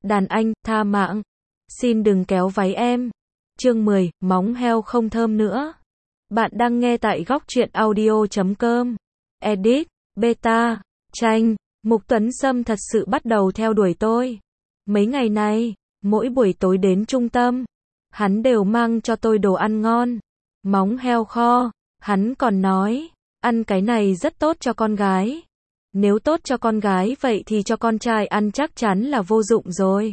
Đàn anh, tha mạng. Xin đừng kéo váy em. Chương 10, móng heo không thơm nữa. Bạn đang nghe tại góc truyện audio.com. Edit, beta, tranh. Mục Tuấn Sâm thật sự bắt đầu theo đuổi tôi. Mấy ngày nay, mỗi buổi tối đến trung tâm, hắn đều mang cho tôi đồ ăn ngon. Móng heo kho, hắn còn nói, ăn cái này rất tốt cho con gái. Nếu tốt cho con gái vậy thì cho con trai ăn chắc chắn là vô dụng rồi.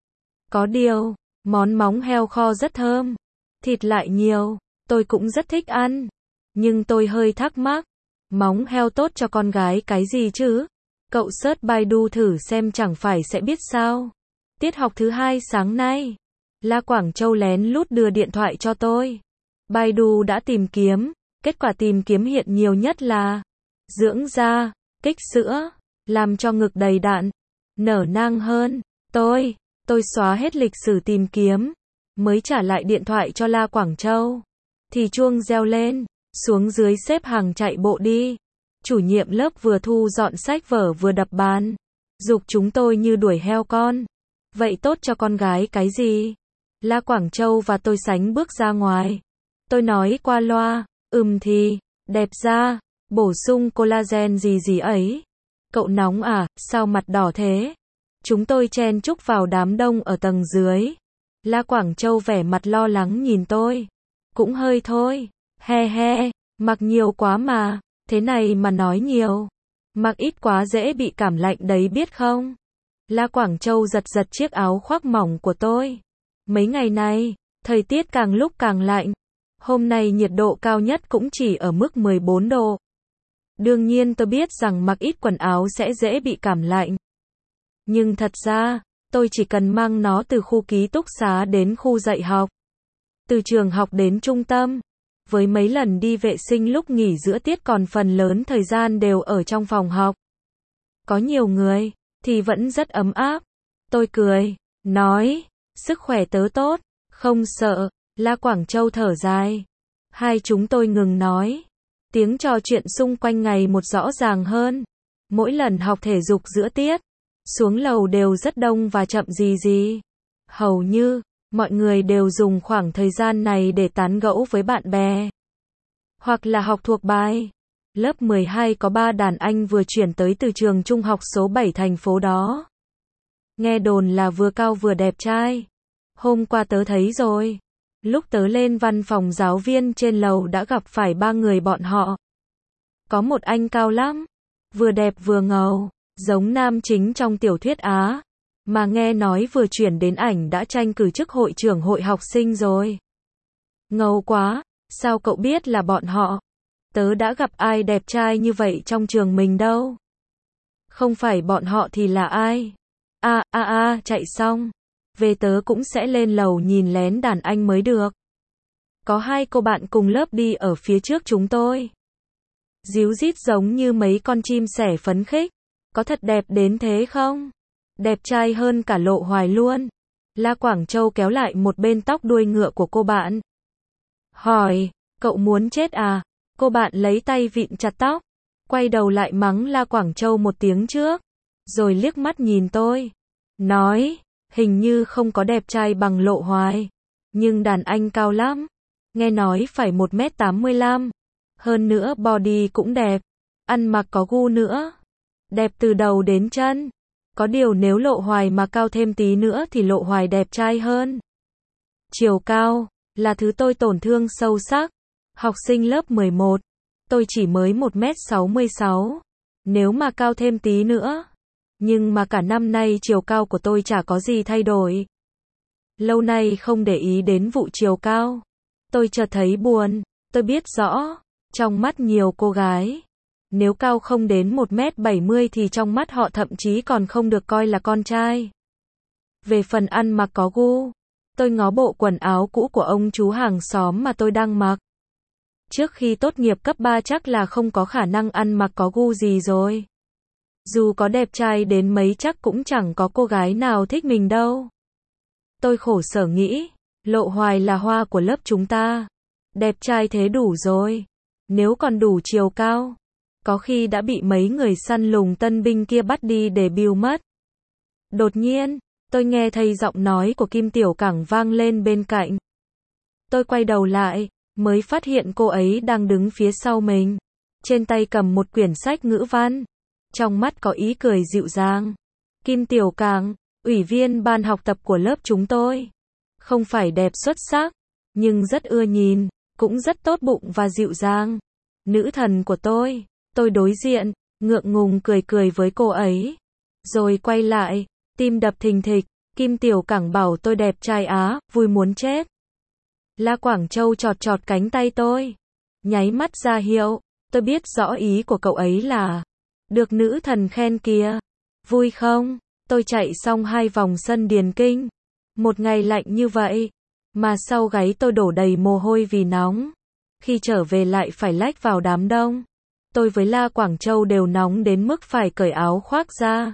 Có điều, món móng heo kho rất thơm, thịt lại nhiều, tôi cũng rất thích ăn. Nhưng tôi hơi thắc mắc, móng heo tốt cho con gái cái gì chứ? Cậu search Baidu thử xem chẳng phải sẽ biết sao. Tiết học thứ 2 sáng nay, La Quảng Châu lén lút đưa điện thoại cho tôi. Baidu đã tìm kiếm, kết quả tìm kiếm hiện nhiều nhất là dưỡng da, kích sữa, làm cho ngực đầy đặn, nở nang hơn. Tôi xóa hết lịch sử tìm kiếm, mới trả lại điện thoại cho La Quảng Châu. Thì chuông reo lên, xuống dưới xếp hàng chạy bộ đi. Chủ nhiệm lớp vừa thu dọn sách vở vừa đập bàn, giục chúng tôi như đuổi heo con. Vậy tốt cho con gái cái gì? La Quảng Châu và tôi sánh bước ra ngoài. Tôi nói qua loa, thì, đẹp da, bổ sung collagen gì gì ấy. Cậu nóng à, sao mặt đỏ thế? Chúng tôi chen chúc vào đám đông ở tầng dưới. La Quảng Châu vẻ mặt lo lắng nhìn tôi. Cũng hơi thôi, he, mặc nhiều quá mà, thế này mà nói nhiều. Mặc ít quá dễ bị cảm lạnh đấy biết không? La Quảng Châu giật giật chiếc áo khoác mỏng của tôi. Mấy ngày này, thời tiết càng lúc càng lạnh. Hôm nay nhiệt độ cao nhất cũng chỉ ở mức 14 độ. Đương nhiên tôi biết rằng mặc ít quần áo sẽ dễ bị cảm lạnh. Nhưng thật ra, tôi chỉ cần mang nó từ khu ký túc xá đến khu dạy học. Từ trường học đến trung tâm. Với mấy lần đi vệ sinh lúc nghỉ giữa tiết còn phần lớn thời gian đều ở trong phòng học. Có nhiều người, thì vẫn rất ấm áp. Tôi cười, nói, sức khỏe tớ tốt, không sợ. La Quảng Châu thở dài. Hai chúng tôi ngừng nói. Tiếng trò chuyện xung quanh ngày một rõ ràng hơn. Mỗi lần học thể dục giữa tiết, xuống lầu đều rất đông và chậm gì. Hầu như, mọi người đều dùng khoảng thời gian này để tán gẫu với bạn bè. Hoặc là học thuộc bài. Lớp 12 có 3 đàn anh vừa chuyển tới từ trường trung học số 7 thành phố đó. Nghe đồn là vừa cao vừa đẹp trai. Hôm qua tớ thấy rồi. Lúc tớ lên văn phòng giáo viên trên lầu đã gặp phải 3 người bọn họ. Có một anh cao lắm, vừa đẹp vừa ngầu, giống nam chính trong tiểu thuyết Á. Mà nghe nói vừa chuyển đến ảnh đã tranh cử chức hội trưởng hội học sinh rồi. Ngầu quá, sao cậu biết là bọn họ? Tớ đã gặp ai đẹp trai như vậy trong trường mình đâu. Không phải bọn họ thì là ai? Chạy xong. Về tớ cũng sẽ lên lầu nhìn lén đàn anh mới được. Có 2 cô bạn cùng lớp đi ở phía trước chúng tôi. Díu dít giống như mấy con chim sẻ phấn khích. Có thật đẹp đến thế không? Đẹp trai hơn cả Lộ Hoài luôn. La Quảng Châu kéo lại một bên tóc đuôi ngựa của cô bạn. Hỏi, cậu muốn chết à? Cô bạn lấy tay vịn chặt tóc. Quay đầu lại mắng La Quảng Châu một tiếng trước. Rồi liếc mắt nhìn tôi. Nói, hình như không có đẹp trai bằng Lộ Hoài. Nhưng đàn anh cao lắm. Nghe nói phải 1m85. Hơn nữa body cũng đẹp. Ăn mặc có gu nữa. Đẹp từ đầu đến chân. Có điều nếu Lộ Hoài mà cao thêm tí nữa thì Lộ Hoài đẹp trai hơn. Chiều cao là thứ tôi tổn thương sâu sắc. Học sinh lớp 11, tôi chỉ mới 1m66. Nếu mà cao thêm tí nữa. Nhưng mà cả năm nay chiều cao của tôi chả có gì thay đổi. Lâu nay không để ý đến vụ chiều cao. Tôi chợt thấy buồn. Tôi biết rõ, trong mắt nhiều cô gái, nếu cao không đến 1m70 thì trong mắt họ thậm chí còn không được coi là con trai. Về phần ăn mặc có gu, tôi ngó bộ quần áo cũ của ông chú hàng xóm mà tôi đang mặc. Trước khi tốt nghiệp cấp 3 chắc là không có khả năng ăn mặc có gu gì rồi. Dù có đẹp trai đến mấy chắc cũng chẳng có cô gái nào thích mình đâu. Tôi khổ sở nghĩ, Lộ Hoài là hoa của lớp chúng ta. Đẹp trai thế đủ rồi. Nếu còn đủ chiều cao, có khi đã bị mấy người săn lùng tân binh kia bắt đi để biêu mất. Đột nhiên, Tôi nghe thấy giọng nói của Kim Tiểu Cảng vang lên bên cạnh. Tôi quay đầu lại, mới phát hiện cô ấy đang đứng phía sau mình. Trên tay cầm một quyển sách ngữ văn. Trong mắt có ý cười dịu dàng. Kim Tiểu Cảng, ủy viên ban học tập của lớp chúng tôi. Không phải đẹp xuất sắc, nhưng rất ưa nhìn, cũng rất tốt bụng và dịu dàng. Nữ thần của tôi đối diện, ngượng ngùng cười cười với cô ấy. Rồi quay lại, tim đập thình thịch, Kim Tiểu Cảng bảo tôi đẹp trai á, vui muốn chết. La Quảng Châu chọt chọt cánh tay tôi, nháy mắt ra hiệu, tôi biết rõ ý của cậu ấy là, được nữ thần khen kìa, vui không? Tôi chạy xong 2 vòng sân điền kinh, một ngày lạnh như vậy, mà sau gáy tôi đổ đầy mồ hôi vì nóng. Khi trở về lại phải lách vào đám đông. Tôi với La Quảng Châu đều nóng đến mức phải cởi áo khoác ra.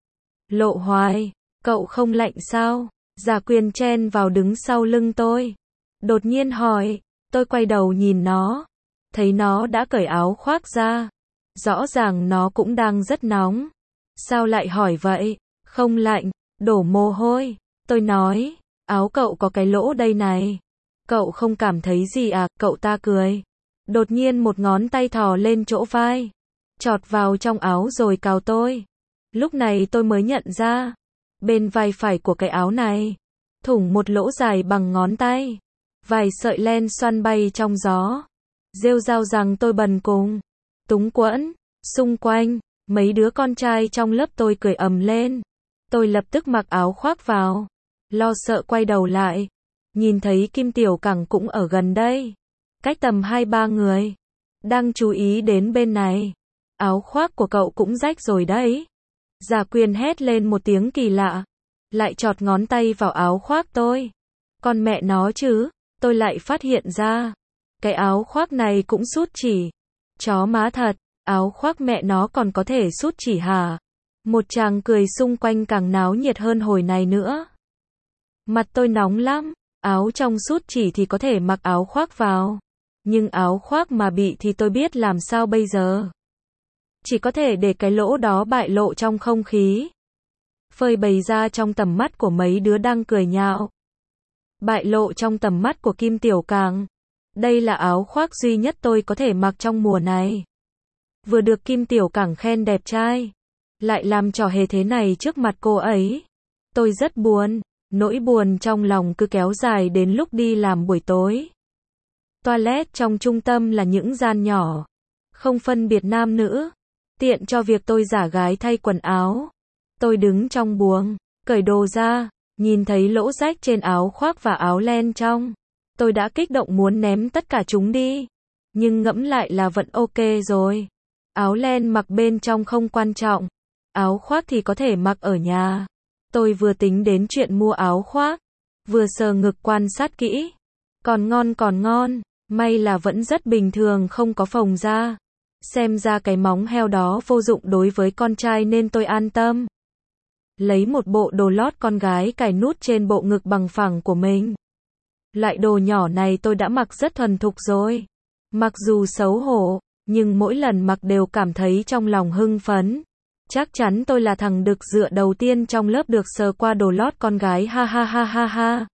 Lộ Hoài, cậu không lạnh sao? Giả Quyền chen vào đứng sau lưng tôi. Đột nhiên hỏi, tôi quay đầu nhìn nó. Thấy nó đã cởi áo khoác ra. Rõ ràng nó cũng đang rất nóng. Sao lại hỏi vậy? Không lạnh, đổ mồ hôi. Tôi nói, áo cậu có cái lỗ đây này. Cậu không cảm thấy gì à? Cậu ta cười. Đột nhiên một ngón tay thò lên chỗ vai. Chọt vào trong áo rồi cào tôi. Lúc này tôi mới nhận ra. Bên vai phải của cái áo này. Thủng một lỗ dài bằng ngón tay. Vài sợi len xoăn bay trong gió. Rêu rao rằng tôi bần cùng. Túng quẫn. Xung quanh, mấy đứa con trai trong lớp tôi cười ầm lên. Tôi lập tức mặc áo khoác vào. Lo sợ quay đầu lại. Nhìn thấy Kim Tiểu Cảng cũng ở gần đây. Cách tầm 2-3 người. Đang chú ý đến bên này. Áo khoác của cậu cũng rách rồi đấy. Giả Quyền hét lên một tiếng kỳ lạ. Lại chọt ngón tay vào áo khoác tôi. Con mẹ nó chứ. Tôi lại phát hiện ra. Cái áo khoác này cũng sút chỉ. Chó má thật. Áo khoác mẹ nó còn có thể sút chỉ hả? Một tràng cười xung quanh càng náo nhiệt hơn hồi này nữa. Mặt tôi nóng lắm. Áo trong sút chỉ thì có thể mặc áo khoác vào. Nhưng áo khoác mà bị thì tôi biết làm sao bây giờ. Chỉ có thể để cái lỗ đó bại lộ trong không khí. Phơi bày ra trong tầm mắt của mấy đứa đang cười nhạo. Bại lộ trong tầm mắt của Kim Tiểu Cảng. Đây là áo khoác duy nhất tôi có thể mặc trong mùa này. Vừa được Kim Tiểu Cảng khen đẹp trai. Lại làm trò hề thế này trước mặt cô ấy. Tôi rất buồn. Nỗi buồn trong lòng cứ kéo dài đến lúc đi làm buổi tối. Toilet trong trung tâm là những gian nhỏ. Không phân biệt nam nữ. Tiện cho việc tôi giả gái thay quần áo. Tôi đứng trong buồng, cởi đồ ra, nhìn thấy lỗ rách trên áo khoác và áo len trong. Tôi đã kích động muốn ném tất cả chúng đi. Nhưng ngẫm lại là vẫn ok rồi. Áo len mặc bên trong không quan trọng. Áo khoác thì có thể mặc ở nhà. Tôi vừa tính đến chuyện mua áo khoác. Vừa sờ ngực quan sát kỹ. Còn ngon. May là vẫn rất bình thường không có phồng ra. Xem ra cái móng heo đó vô dụng đối với con trai nên tôi an tâm. Lấy một bộ đồ lót con gái cài nút trên bộ ngực bằng phẳng của mình. Loại đồ nhỏ này tôi đã mặc rất thuần thục rồi. Mặc dù xấu hổ, nhưng mỗi lần mặc đều cảm thấy trong lòng hưng phấn. Chắc chắn tôi là thằng đực dựa đầu tiên trong lớp được sờ qua đồ lót con gái ha ha ha ha ha.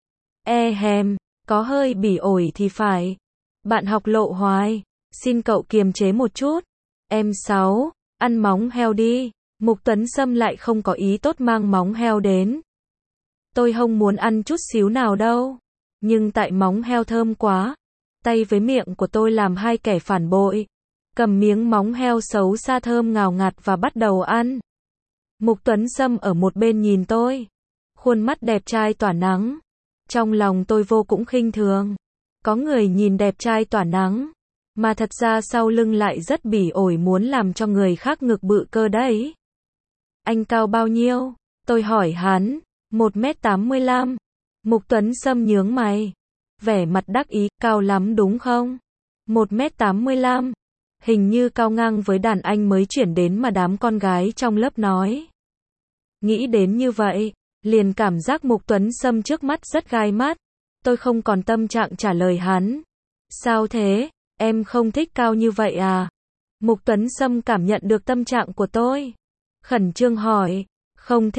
Có hơi bỉ ổi thì phải. Bạn học Lộ Hoài, xin cậu kiềm chế một chút. Em 6, ăn móng heo đi. Mục Tuấn Sâm lại không có ý tốt mang móng heo đến. Tôi không muốn ăn chút xíu nào đâu. Nhưng tại móng heo thơm quá. Tay với miệng của tôi làm hai kẻ phản bội. Cầm miếng móng heo xấu xa thơm ngào ngạt và bắt đầu ăn. Mục Tuấn Sâm ở một bên nhìn tôi. Khuôn mắt đẹp trai tỏa nắng. Trong lòng tôi vô cũng khinh thường. Có người nhìn đẹp trai tỏa nắng. Mà thật ra sau lưng lại rất bỉ ổi muốn làm cho người khác ngực bự cơ đấy. Anh cao bao nhiêu? Tôi hỏi hắn. 1m85. Mục Tuấn Sâm nhướng mày. Vẻ mặt đắc ý, cao lắm đúng không? 1m85. Hình như cao ngang với đàn anh mới chuyển đến mà đám con gái trong lớp nói. Nghĩ đến như vậy, liền cảm giác Mục Tuấn Sâm trước mắt rất gai mắt. Tôi không còn tâm trạng trả lời hắn. Sao thế? Em không thích cao như vậy à? Mục Tuấn Sâm cảm nhận được tâm trạng của tôi. Khẩn trương hỏi. Không thích.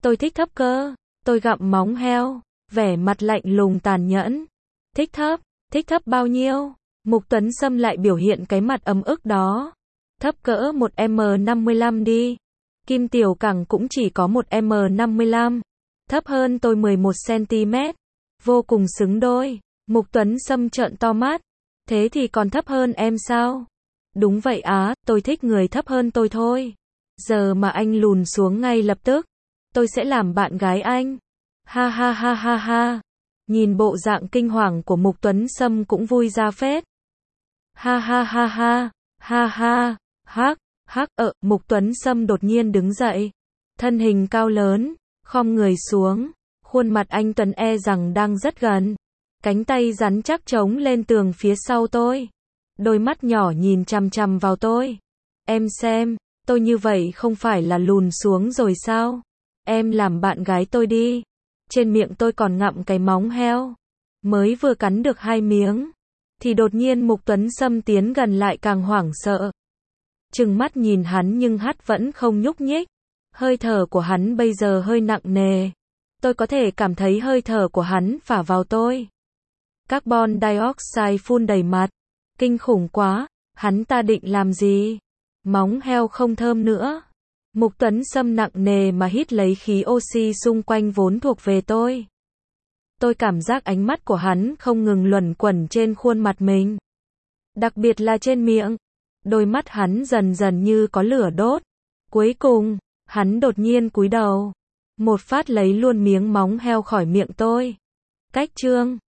Tôi thích thấp cơ. Tôi gặm móng heo, vẻ mặt lạnh lùng tàn nhẫn. Thích thấp bao nhiêu? Mục Tuấn Sâm lại biểu hiện cái mặt ấm ức đó. Thấp cỡ 1m55 đi. Kim Tiểu Cẳng cũng chỉ có 1m55. Thấp hơn tôi 11cm. Vô cùng xứng đôi. Mục Tuấn Sâm trợn to mắt. Thế thì còn thấp hơn em sao? Đúng vậy á, tôi thích người thấp hơn tôi thôi. Giờ mà anh lùn xuống ngay lập tức, tôi sẽ làm bạn gái anh. Ha ha ha ha ha. Nhìn bộ dạng kinh hoàng của Mục Tuấn Sâm cũng vui ra phết. Ha ha ha ha. Ha ha. Hắc. Mục Tuấn Sâm đột nhiên đứng dậy. Thân hình cao lớn, khom người xuống. Khuôn mặt anh Tuấn e rằng đang rất gần. Cánh tay rắn chắc chống lên tường phía sau tôi. Đôi mắt nhỏ nhìn chằm chằm vào tôi. Em xem, tôi như vậy không phải là lùn xuống rồi sao? Em làm bạn gái tôi đi. Trên miệng tôi còn ngậm cái móng heo. Mới vừa cắn được 2 miếng. Thì đột nhiên Mục Tuấn Sâm tiến gần lại càng hoảng sợ. Trừng mắt nhìn hắn nhưng hắn vẫn không nhúc nhích. Hơi thở của hắn bây giờ hơi nặng nề. Tôi có thể cảm thấy hơi thở của hắn phả vào tôi. Carbon dioxide phun đầy mặt. Kinh khủng quá, hắn ta định làm gì? Móng heo không thơm nữa. Mục Tuấn Sâm nặng nề mà hít lấy khí oxy xung quanh vốn thuộc về tôi. Tôi cảm giác ánh mắt của hắn không ngừng luẩn quẩn trên khuôn mặt mình. Đặc biệt là trên miệng. Đôi mắt hắn dần dần như có lửa đốt. Cuối cùng, hắn đột nhiên cúi đầu. Một phát lấy luôn miếng móng heo khỏi miệng tôi. Cách chương